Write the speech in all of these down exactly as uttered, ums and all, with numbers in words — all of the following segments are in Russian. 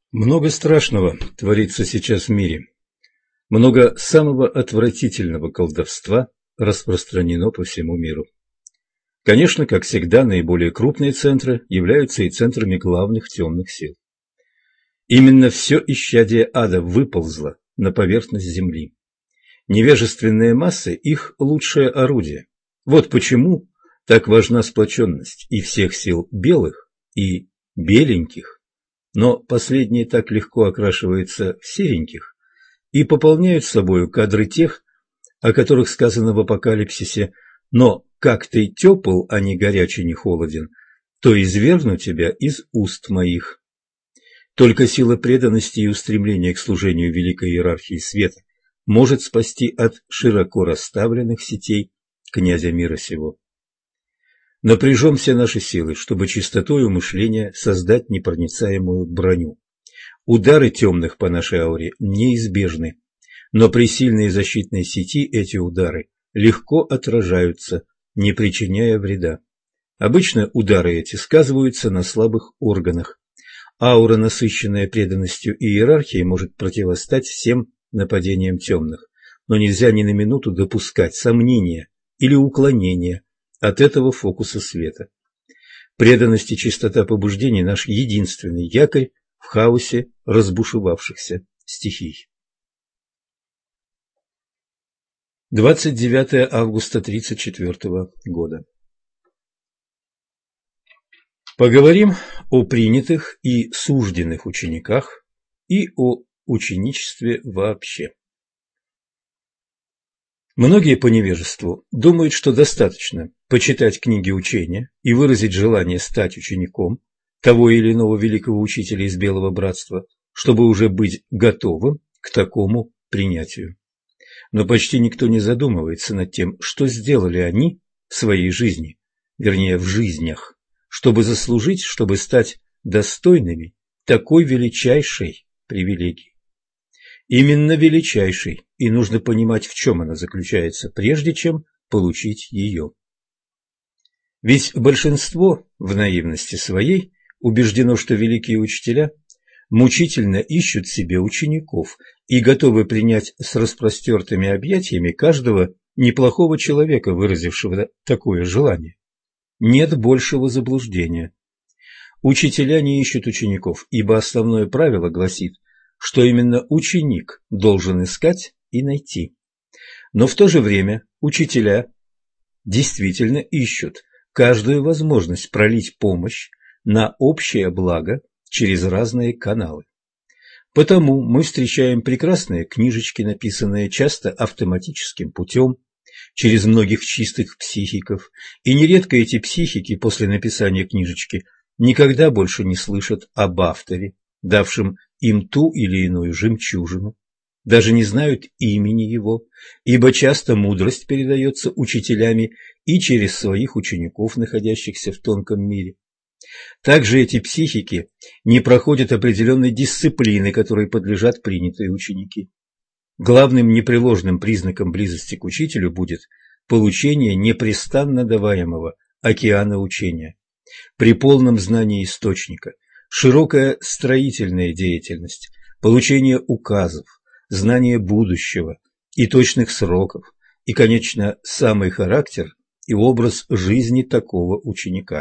Много страшного творится сейчас в мире. Много самого отвратительного колдовства распространено по всему миру. Конечно, как всегда, наиболее крупные центры являются и центрами главных темных сил. Именно все исчадие ада выползло на поверхность земли. Невежественные массы – их лучшее орудие. Вот почему так важна сплоченность и всех сил белых, и беленьких, но последние так легко окрашиваются в сереньких и пополняют собою кадры тех, о которых сказано в Апокалипсисе: «Но как ты тепл, а не горячий, не холоден, то извергну тебя из уст моих». Только сила преданности и устремления к служению великой иерархии света может спасти от широко расставленных сетей князя мира сего. Напряжем все наши силы, чтобы чистотою мышления создать непроницаемую броню. Удары темных по нашей ауре неизбежны, но при сильной защитной сети эти удары легко отражаются, не причиняя вреда. Обычно удары эти сказываются на слабых органах. Аура, насыщенная преданностью и иерархией, может противостать всем нападениям темных, но нельзя ни на минуту допускать сомнения или уклонения от этого фокуса света. Преданность и чистота побуждений – наш единственный якорь в хаосе разбушевавшихся стихий. двадцать девятое августа тридцать четвёртого года. Поговорим о принятых и сужденных учениках и о ученичестве вообще. Многие по невежеству думают, что достаточно почитать книги учения и выразить желание стать учеником того или иного великого учителя из Белого Братства, чтобы уже быть готовым к такому принятию. Но почти никто не задумывается над тем, что сделали они в своей жизни, вернее в жизнях, чтобы заслужить, чтобы стать достойными такой величайшей привилегии. Именно величайшей, и нужно понимать, в чем она заключается, прежде чем получить ее. Ведь большинство в наивности своей убеждено, что великие учителя мучительно ищут себе учеников и готовы принять с распростертыми объятиями каждого неплохого человека, выразившего такое желание. Нет большего заблуждения. Учителя не ищут учеников, ибо основное правило гласит, что именно ученик должен искать и найти. Но в то же время учителя действительно ищут каждую возможность пролить помощь на общее благо через разные каналы. Потому мы встречаем прекрасные книжечки, написанные часто автоматическим путем, через многих чистых психиков, и нередко эти психики после написания книжечки никогда больше не слышат об авторе, давшем им ту или иную жемчужину, даже не знают имени его, ибо часто мудрость передается учителями и через своих учеников, находящихся в тонком мире. Также эти психики не проходят определенной дисциплины, которой подлежат принятые ученики. Главным непреложным признаком близости к учителю будет получение непрестанно даваемого океана учения. При полном знании источника, широкая строительная деятельность, получение указов, знание будущего и точных сроков, и, конечно, самый характер и образ жизни такого ученика.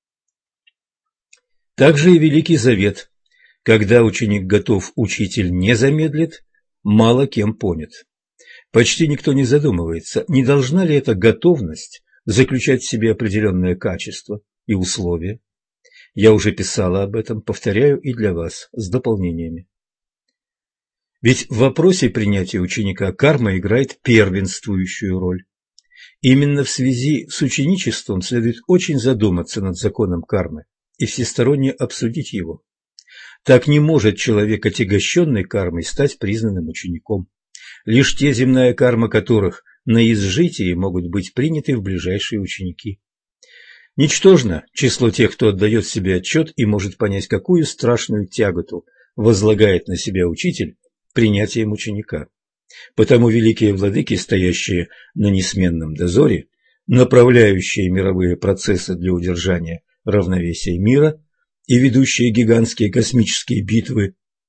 Также и Великий Завет, когда ученик готов, учитель не замедлит, мало кем понят. Почти никто не задумывается, не должна ли эта готовность заключать в себе определенное качество и условия. Я уже писала об этом, повторяю и для вас с дополнениями. Ведь в вопросе принятия ученика карма играет первенствующую роль. Именно в связи с ученичеством следует очень задуматься над законом кармы и всесторонне обсудить его. Так не может человек, отягощенный кармой, стать признанным учеником. Лишь те, земная карма которых на изжитии, могут быть приняты в ближайшие ученики. Ничтожно число тех, кто отдает себе отчет и может понять, какую страшную тяготу возлагает на себя учитель принятием ученика. Потому великие владыки, стоящие на несменном дозоре, направляющие мировые процессы для удержания равновесия мира и ведущие гигантские космические битвы,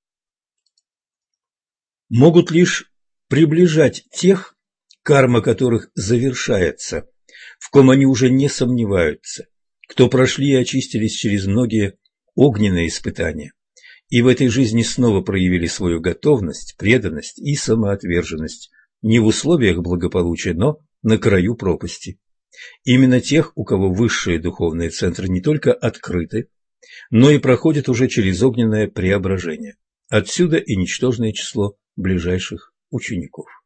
могут лишь приближать тех, карма которых завершается, в ком они уже не сомневаются, кто прошли и очистились через многие огненные испытания, и в этой жизни снова проявили свою готовность, преданность и самоотверженность не в условиях благополучия, но на краю пропасти. Именно тех, у кого высшие духовные центры не только открыты, но и проходят уже через огненное преображение. Отсюда и ничтожное число ближайших учеников.